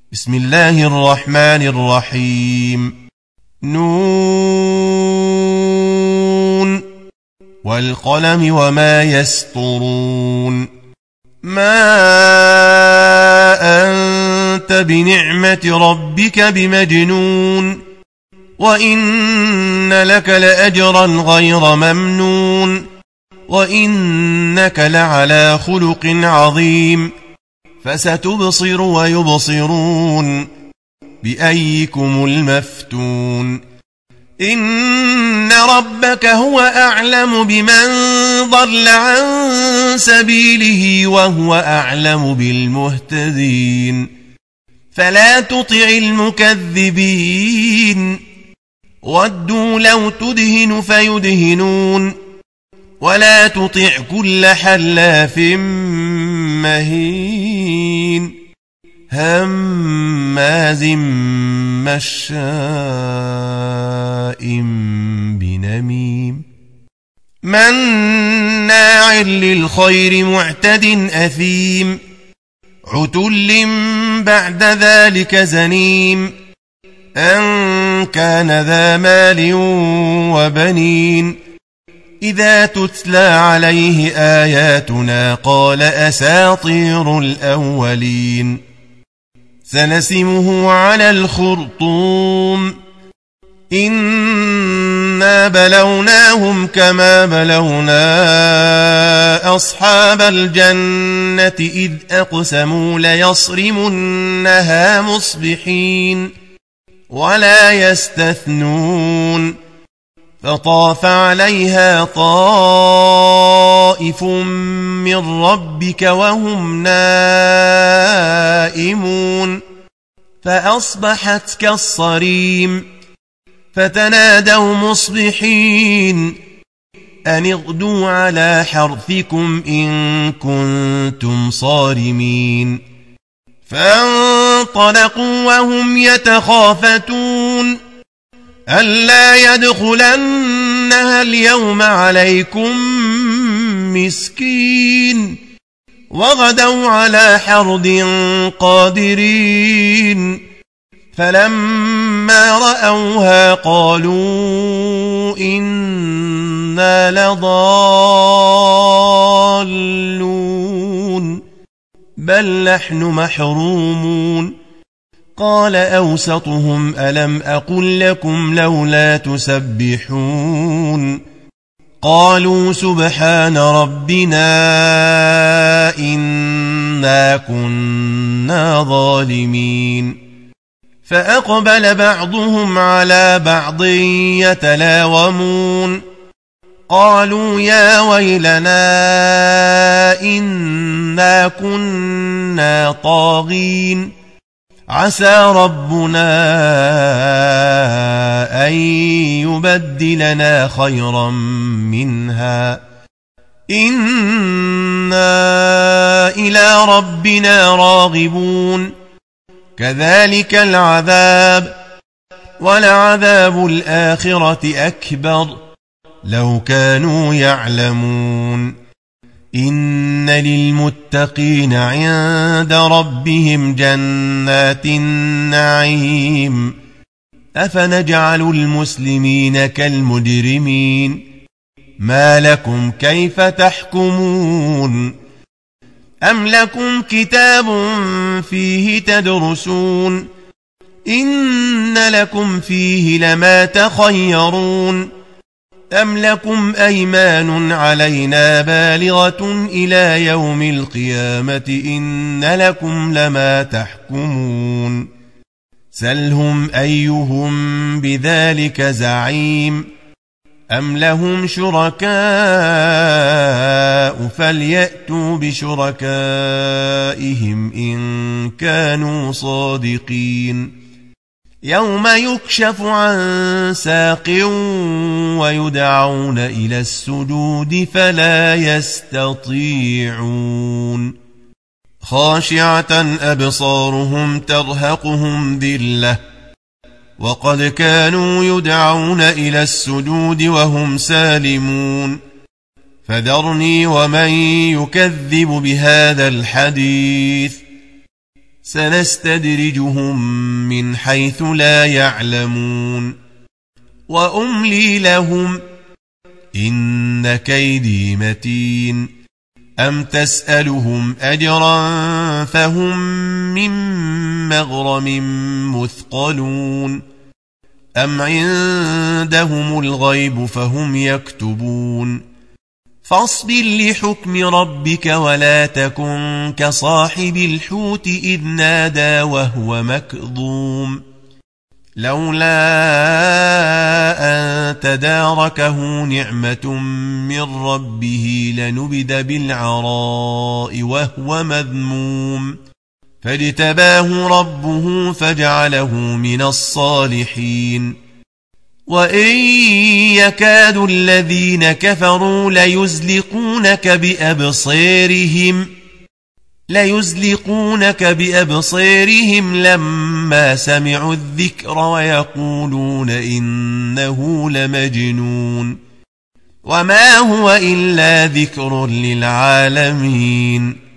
بسم الله الرحمن الرحيم. نون والقلم وما يسطرون. ما أنت بنعمة ربك بمجنون وإن لك لأجرا غير ممنون وإنك لعلى خلق عظيم. فستبصر ويبصرون بأيكم المفتون. إن ربك هو أعلم بمن ضل عن سبيله وهو أعلم بالمهتدين. فلا تطع المكذبين ودوا لو تدهن فيدهنون ولا تطع كل حلاف مهين هماز مشاء بنميم مناع للخير معتد أثيم عتل بعد ذلك زنيم أن كان ذا مال وبنين إذا تتلى عليه آياتنا قال أساطير الأولين. سنسمه على الخرطوم. إنا بلوناهم كما بلونا أصحاب الجنة إذ أقسموا ليصرمنها مصبحين ولا يستثنون. فطاف عليها طائف من ربك وهم نائمون فأصبحت كالصريم. فتنادوا مصبحين أن اغدوا على حرثكم إن كنتم صارمين. فانطلقوا وهم يتخافتون ألا يدخلنها اليوم عليكم مسكين وغدوا على حرد قادرين. فلما رأوها قالوا إنا لضالون بل نحن محرومون. قال أوسطهم ألم أقل لكم لولا تسبحون. قالوا سبحان ربنا إنا كنا ظالمين. فأقبل بعضهم على بعض يتلاومون قالوا يا ويلنا إنا كنا طاغين عسى ربنا أن يبدلنا خيرا منها إنا إلى ربنا راغبون. كذلك العذاب ولعذاب الآخرة أكبر لو كانوا يعلمون. إن للمتقين عند ربهم جنات النعيم. أفنجعل المسلمين كالمجرمين ما لكم كيف تحكمون. أم لكم كتاب فيه تدرسون إن لكم فيه لما تخيرون. أم لكم أيمان علينا بالغة إلى يوم القيامة إن لكم لما تحكمون. سلهم أيهم بذلك زعيم. أم لهم شركاء فليأتوا بشركائهم إن كانوا صادقين. يوم يكشف عن ساق ويدعون إلى السجود فلا يستطيعون. خاشعة أبصارهم ترهقهم ذلة وقد كانوا يدعون إلى السجود وهم سالمون. فذرني ومن يكذب بهذا الحديث سنستدرجهم من حيث لا يعلمون وأملي لهم إن كيدي متين أم تسألهم أجرا فهم من مغرم مثقلون أم عندهم الغيب فهم يكتبون فاصبر لحكم ربك ولا تكن كصاحب الحوت إذ نادى وهو مكظوم لولا أن تداركه نعمة من ربه لنبذ بالعراء وهو مذموم فاجتباه ربه فجعله من الصالحين وإن يكاد الذين كفروا ليزلقونك بأبصارهم لما سمعوا الذكر ويقولون إنه لمجنون وما هو إلا ذكر للعالمين